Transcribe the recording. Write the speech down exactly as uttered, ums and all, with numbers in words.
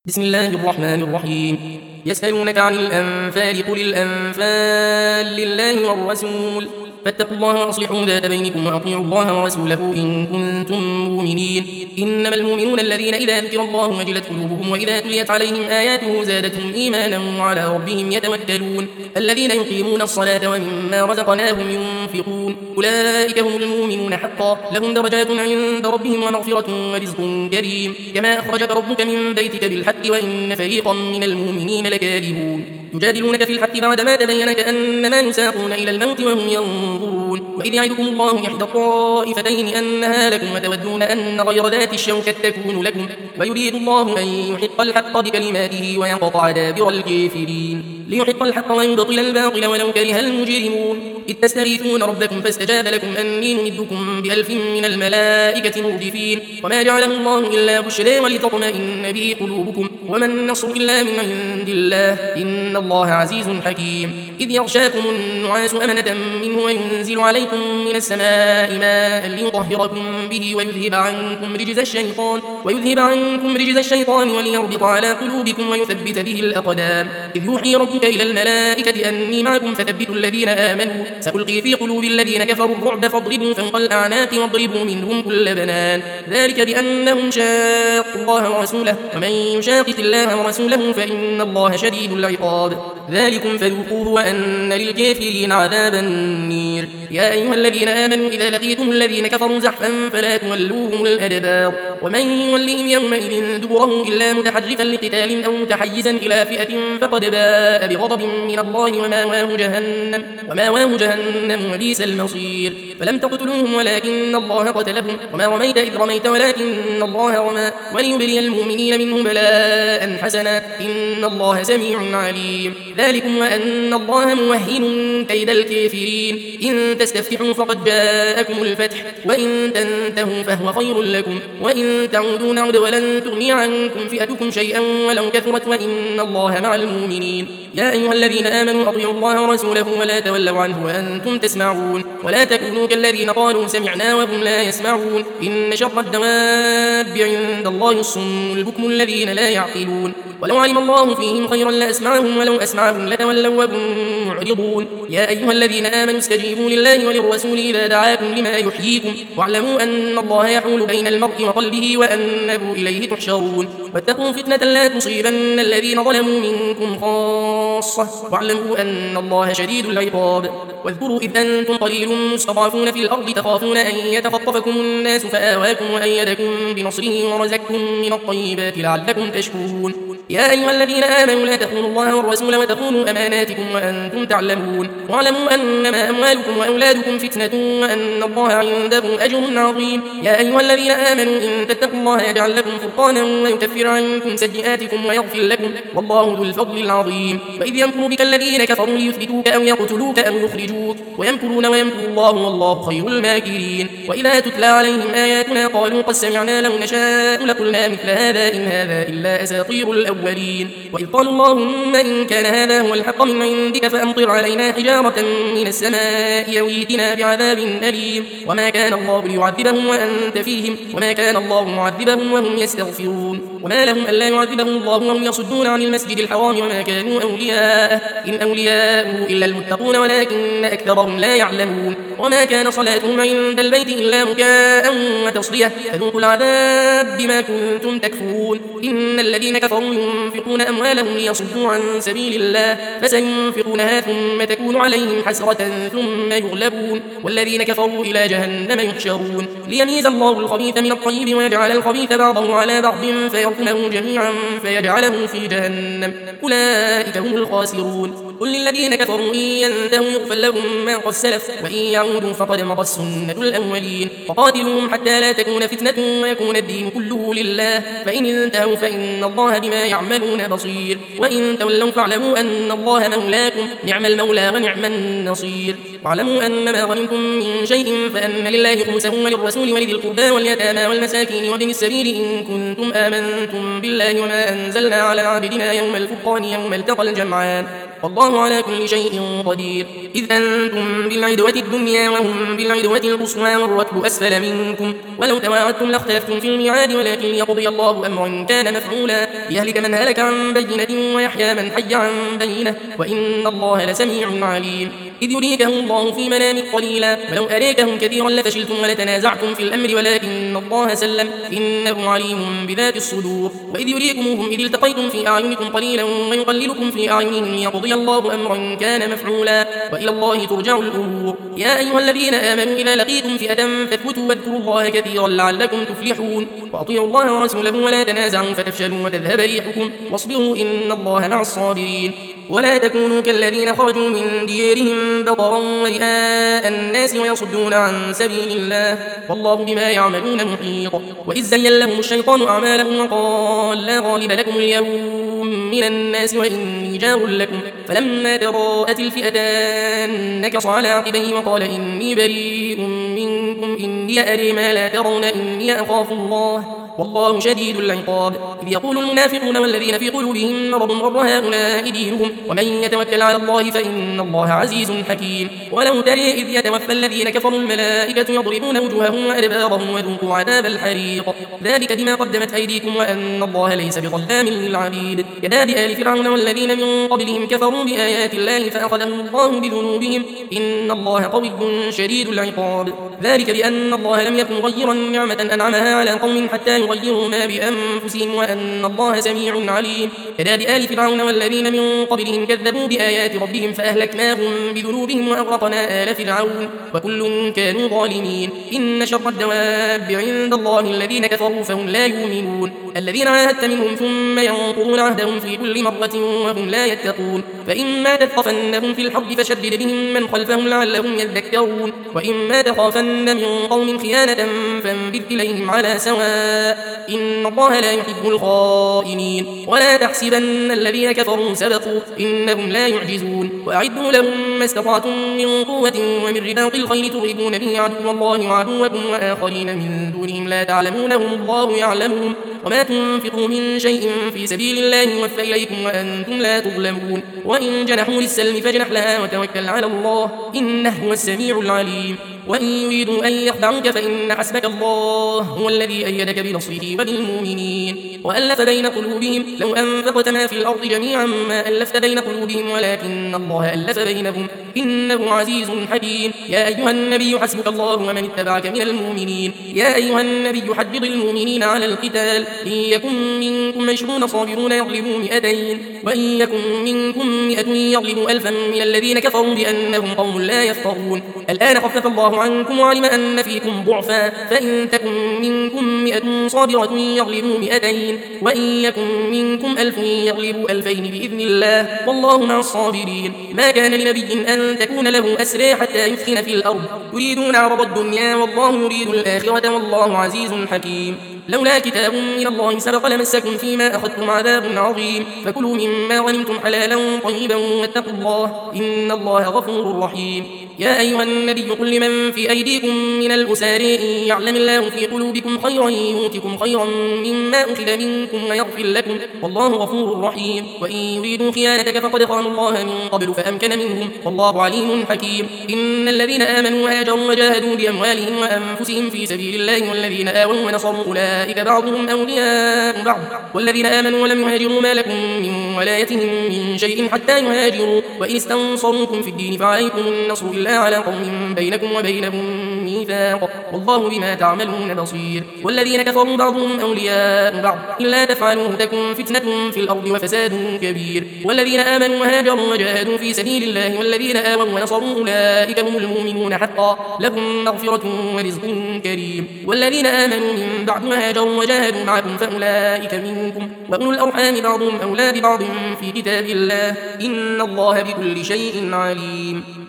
بسم الله الرحمن الرحيم. يسألونك عن الأنفال قل الأنفال لله والرسول فاتقوا الله وأصلحوا ذات بينكم وأطيعوا الله ورسوله إن كنتم مؤمنين. إنما المؤمنون الذين إذا ذكر الله وجلت قلوبهم وإذا تليت عليهم آياته زادتهم إيمانا وعلى ربهم يتوكلون الذين يقيمون الصلاة ومما رزقناهم ينفقون أولئك هم المؤمنون حقا لهم درجات عند ربهم ومغفرة ورزق كريم. كما أخرجك ربك من بيتك بالحق وإن فريقا من المؤمنين لكاذبون يجادلونك في الحق بعدما تبين كأنما يساقون إلى الموت وهم ينظرون. وإذ يعدكم الله إحدى الطائفتين أنها لكم وتودون أن غير ذات الشوكة تكون لكم ويريد الله أن يحق الحق بكلماته ويقطع دابر الكافرين ليحق الحق ويبطل الباطل ولو كره المجرمون. إذ تستغيثون ربكم فاستجاب لكم أني ممدكم بألف من الملائكة مردفين وما جعله الله إلا بشرى ولتطمئن به قلوبكم وما النصر إلا من عند الله إن الله عزيز حكيم. إذ يغشاكم النعاس أمنة منه وينزل عليكم من السماء ماء ليطهركم به ويذهب عنكم رجز الشيطان ويذهب عنكم رجز الشيطان وليربط على قلوبكم ويثبت به الأقدام. إذ يوحي ربك إلى الملائكة أني معكم فثبتوا الذين آمنوا سألقي في قلوب الذين كفروا الرعب فاضربوا فوق الأعناق واضربوا منهم كل بنان ذلك بأنهم شاقوا الله ورسوله ومن يشاقق الله ورسوله فإن الله شديد العقاب ذلكم فذوقوه وأن للكافرين عذاب النير. يا أيها الذين آمنوا إذا لقيتم الذين كفروا زحفا فلا تولوهم الأدبار ومن يولهم يومئذ دبره إلا متحرفا لقتال أو متحيزا إلى فئة فقد باء بغضب من الله وماواه جهنم وماواه جهنم وبئس المصير. فلم تقتلوهم ولكن الله قتلهم وما رميت إذ رميت ولكن الله رمى وليبلي المؤمنين منه بلاء حسنا إن الله سميع عليم. ذلكم وأن الله موهن كيد الكافرين إن تستفتحوا فقد جاءكم الفتح وإن تنتهوا فهو خير لكم وإن تعودوا نعد ولن تغني عنكم فئتكم شيئا ولو كثرت وإن الله مع المؤمنين. يا أيها الذين آمنوا أطيعوا الله ورسوله ولا تولوا عنه وأنتم تسمعون ولا تكونوا كالذين قالوا سمعنا وهم لا يسمعون إن شر الدواب عند الله الصم البكم الذين لا يعقلون ولو علم الله فيهم خيرا لأسمعهم ولو أسمعهم لتولوا وهم معرضون. يا أيها الذين آمنوا استجيبوا لله وللرسول إذا دعاكم لما يحييكم واعلموا أن الله يحول بين المرء وقلبه وأنه إليه تحشرون واتقوا فتنة لا تصيبن الذين ظلموا منكم خاصة واعلموا أن الله شديد العقاب. واذكروا إذ أنتم قليل مستضعفون في الأرض تخافون أن يتخطفكم الناس فآواكم وأيدكم بنصره ورزقكم من الطيبات لعلكم تشكرون. يا أيها الذين آمنوا لا تخونوا الله والرسول وتخونوا أماناتكم وأنتم تعلمون واعلموا أنما أموالكم وأولادكم فتنة وأن الله عنده أجر عظيم. يا أيها الذين آمنوا إن تتقوا الله يجعل لكم فرقانا ويكفر عنكم سيئاتكم ويغفر لكم والله ذو الفضل العظيم. وإذ يمكر بك الذين كفروا ليثبتوك أو يقتلوك أو يخرجوك ويمكرون ويمكر الله والله خير الماكرين. وإذا تتلى عليهم آياتنا قالوا قد سمعنا لو نشاء لقلنا مثل هذا إن هذا إلا أساطير الأولين. وإذ قالوا اللهم إن كان هذا هو الحق من عندك فأمطر علينا حجارة من السماء أو ائتنا بعذاب أليم وما كان الله ليعذبهم وأنت فيهم وما كان الله معذبهم وهم يستغفرون وما لهم ألا يعذبهم الله وهم يصدون عن المسجد الحرام وما كانوا أولياءه إن أولياءه إلا المتقون ولكن أكثرهم لا يعلمون. وما كان صلاتهم عند البيت إلا مكاء وتصدية فذوقوا العذاب بما كنتم تكفرون. إن الذين كفروا ينفقون أموالهم ليصدوا عن سبيل الله فسينفقونها ثم تكون عليهم حسرة ثم يغلبون والذين كفروا إلى جهنم يحشرون ليميز الله الخبيث من الطيب ويجعل الخبيث بعضه على بعض فيركمه جميعا فيجعله في جهنم أولئك هم الخاسرون. قل للذين كفروا إن ينتهوا يغفر لهم ما قد سلف وإن يعودوا فقد مضت سنة الأولين فقاتلوهم حتى لا تكون فتنة ويكون الدين كله لله فإن انتهوا فإن الله بما يعملون بصير وإن تولوا فاعلموا أن الله مولاكم نعم المولى ونعم النصير. واعلموا أن ما غنمتم من شيء فأن لله خمسه وللرسول ولذي القربى واليتامى والمساكين وابن السبيل إن كنتم آمنتم بالله وما أنزلنا على عبدنا يوم الفرقان يوم التقى الجمعان والله على كل شيء قدير. إذ أنتم بالعدوة الدنيا وهم بالعدوة القصوى والركب أسفل منكم ولو تواعدتم لاختلفتم في الميعاد ولكن يقضي الله أمرا كان مفعولا ليهلك من هلك عن بينة ويحيى من حي عن بينة وإن الله لسميع عليم. إذ يريكهم الله في منامك قليلا ولو أريكهم كثيرا لفشلتم ولتنازعتم في الأمر ولكن الله سلم إنه عليم بذات الصدور. وإذ يريكموهم إذ التقيتم في أعينكم قليلا ويقللكم في أعينهم ليقضي الله أمرا كان مفعولا وإلى الله ترجع الأمور. يا أيها الذين آمنوا إذا لقيتم فئة فاثبتوا واذكروا الله كثيرا لعلكم تفلحون وأطيعوا الله ورسوله ولا تنازعوا فتفشلوا وتذهب ريحكم واصبروا إن الله مع الصابرين. ولا تكونوا كالذين خرجوا من ديارهم بطرا ورئاء الناس ويصدون عن سبيل الله والله بما يعملون محيط. وإذ زين لهم الشيطان أعمالهم وقال لا غالب لكم اليوم من الناس وإني جار لكم فلما تراءت الفئتان نكص على عقبيه وقال إني بريء منكم إني أري ما لا ترون إني أخاف الله والله شديد العقاب. إذ يقول المنافقون والذين في قلوبهم مرض غر هؤلاء دينهم ومن يتوكل على الله فإن الله عزيز حكيم. ولو ترى إذ يتوفى الذين كفروا الملائكة يضربون وجوههم وأدبارهم وذوقوا عذاب الحريق ذلك بما قدمت أيديكم وأن الله ليس بظلام للعبيد. كداب آل فرعون والذين من قبلهم كفروا بآيات الله فأخذهم الله بذنوبهم إن الله قوي شديد العقاب. ذلك بأن الله لم يكن مغيرا نعمة أنعمها على قوم حتى يغيروا ما بأنفسهم وأن الله سميع عليم. كداب آل فرعون والذين من قبلهم كذبوا بآيات ربهم فأهلكناهم بذنوبهم وأغرقنا آل فرعون وكل كانوا ظالمين. إن شر الدواب عند الله الذين كفروا فهم لا يؤمنون الذين عاهدت منهم ثم ينقضون عهدهم في كل مرة وهم لا يتقون. فإما تثقفنهم في الحرب فشدد بهم من خلفهم لعلهم يذكرون وإما تخافن من قوم خيانة فانبذ إليهم على سواء إن الله لا يحب الخائنين. ولا تحسبن الذين كفروا سبقوا إنهم لا يعجزون وأعدوا لهم ما استطعتم من قوة ومن رباط الخيل ترهبون به عدو الله وعدوكم وآخرين من دونهم لا تعلمونهم الله يعلمهم وما تنفقوا من شيء في سبيل الله يوفى إليكم وأنتم لا تظلمون. وإن جنحوا للسلم فاجنح لها وتوكل على الله إنه هو السميع العليم. وإن يريدوا أن يخدعوك فإن حسبك الله هو الذي أيدك بنصره وبالمؤمنين وألف بين قلوبهم لو أنفقت ما في الأرض جميعا ما ألفت بين قلوبهم ولكن الله ألف بينهم إنه عزيز حكيم. يا أيها النبي حسبك الله ومن اتبعك من المؤمنين. يا أيها النبي حجر المؤمنين على القتال إن يكن منكم عشرون صابرون يغلبوا مئتين وإن يكن منكم مئة يغلبوا ألفا من الذين كفروا بأنهم قوم لا يفقهون. الآن خفف الله عنكم وعلم أن فيكم ضعفا فإن تكن منكم مئة صابرة يغلبوا مئتين وإن يكن منكم ألف يغلبوا ألفين بإذن الله والله مع الصابرين. ما كان لنبي أن تكون له أسرى حتى يثخن في الأرض يريدون عرض الدنيا والله يريد الآخرة والله عزيز حكيم. لولا كتاب من الله سبق لمسكم فيما أخذتم عذاب عظيم فكلوا مما غنمتم حلالا طيبا واتقوا الله إن الله غفور رحيم. يا أيها النبي قل لمن في أيديكم من الأسار إن يعلم الله في قلوبكم خيرا يؤتكم خيرا مما أخذ منكم ويغفر لكم والله غفور رحيم. وإن يريدوا خيانتك فقد خانوا الله من قبل فأمكن منهم والله عليم حكيم. إن الذين آمنوا وهاجروا وجاهدوا بأموالهم وأنفسهم في سبيل الله والذين آووا ونصروا أولئك بعضهم أولياء بعض والذين آمنوا ولم يهاجروا ما لكم من ولايتهم من شيء حتى يهاجروا وإن استنصروكم في الدين فعليكم النصر إلا على قوم بينكم وبينهم ميثاق والله بما تعملون بصير. والذين كفروا بعضهم أولياء بعض إلا تفعلوه تكن فتنة في الأرض وفساد كبير. والذين آمنوا وهاجروا وجاهدوا في سبيل الله والذين آووا ونصروا أولئك هم المؤمنون حقا لهم مغفرة ورزق كريم. والذين آمنوا من بعد وهاجروا وجاهدوا معكم فأولئك منكم وأولو الأرحام بعضهم أولى ببعض في كتاب الله إن الله بكل شيء عليم.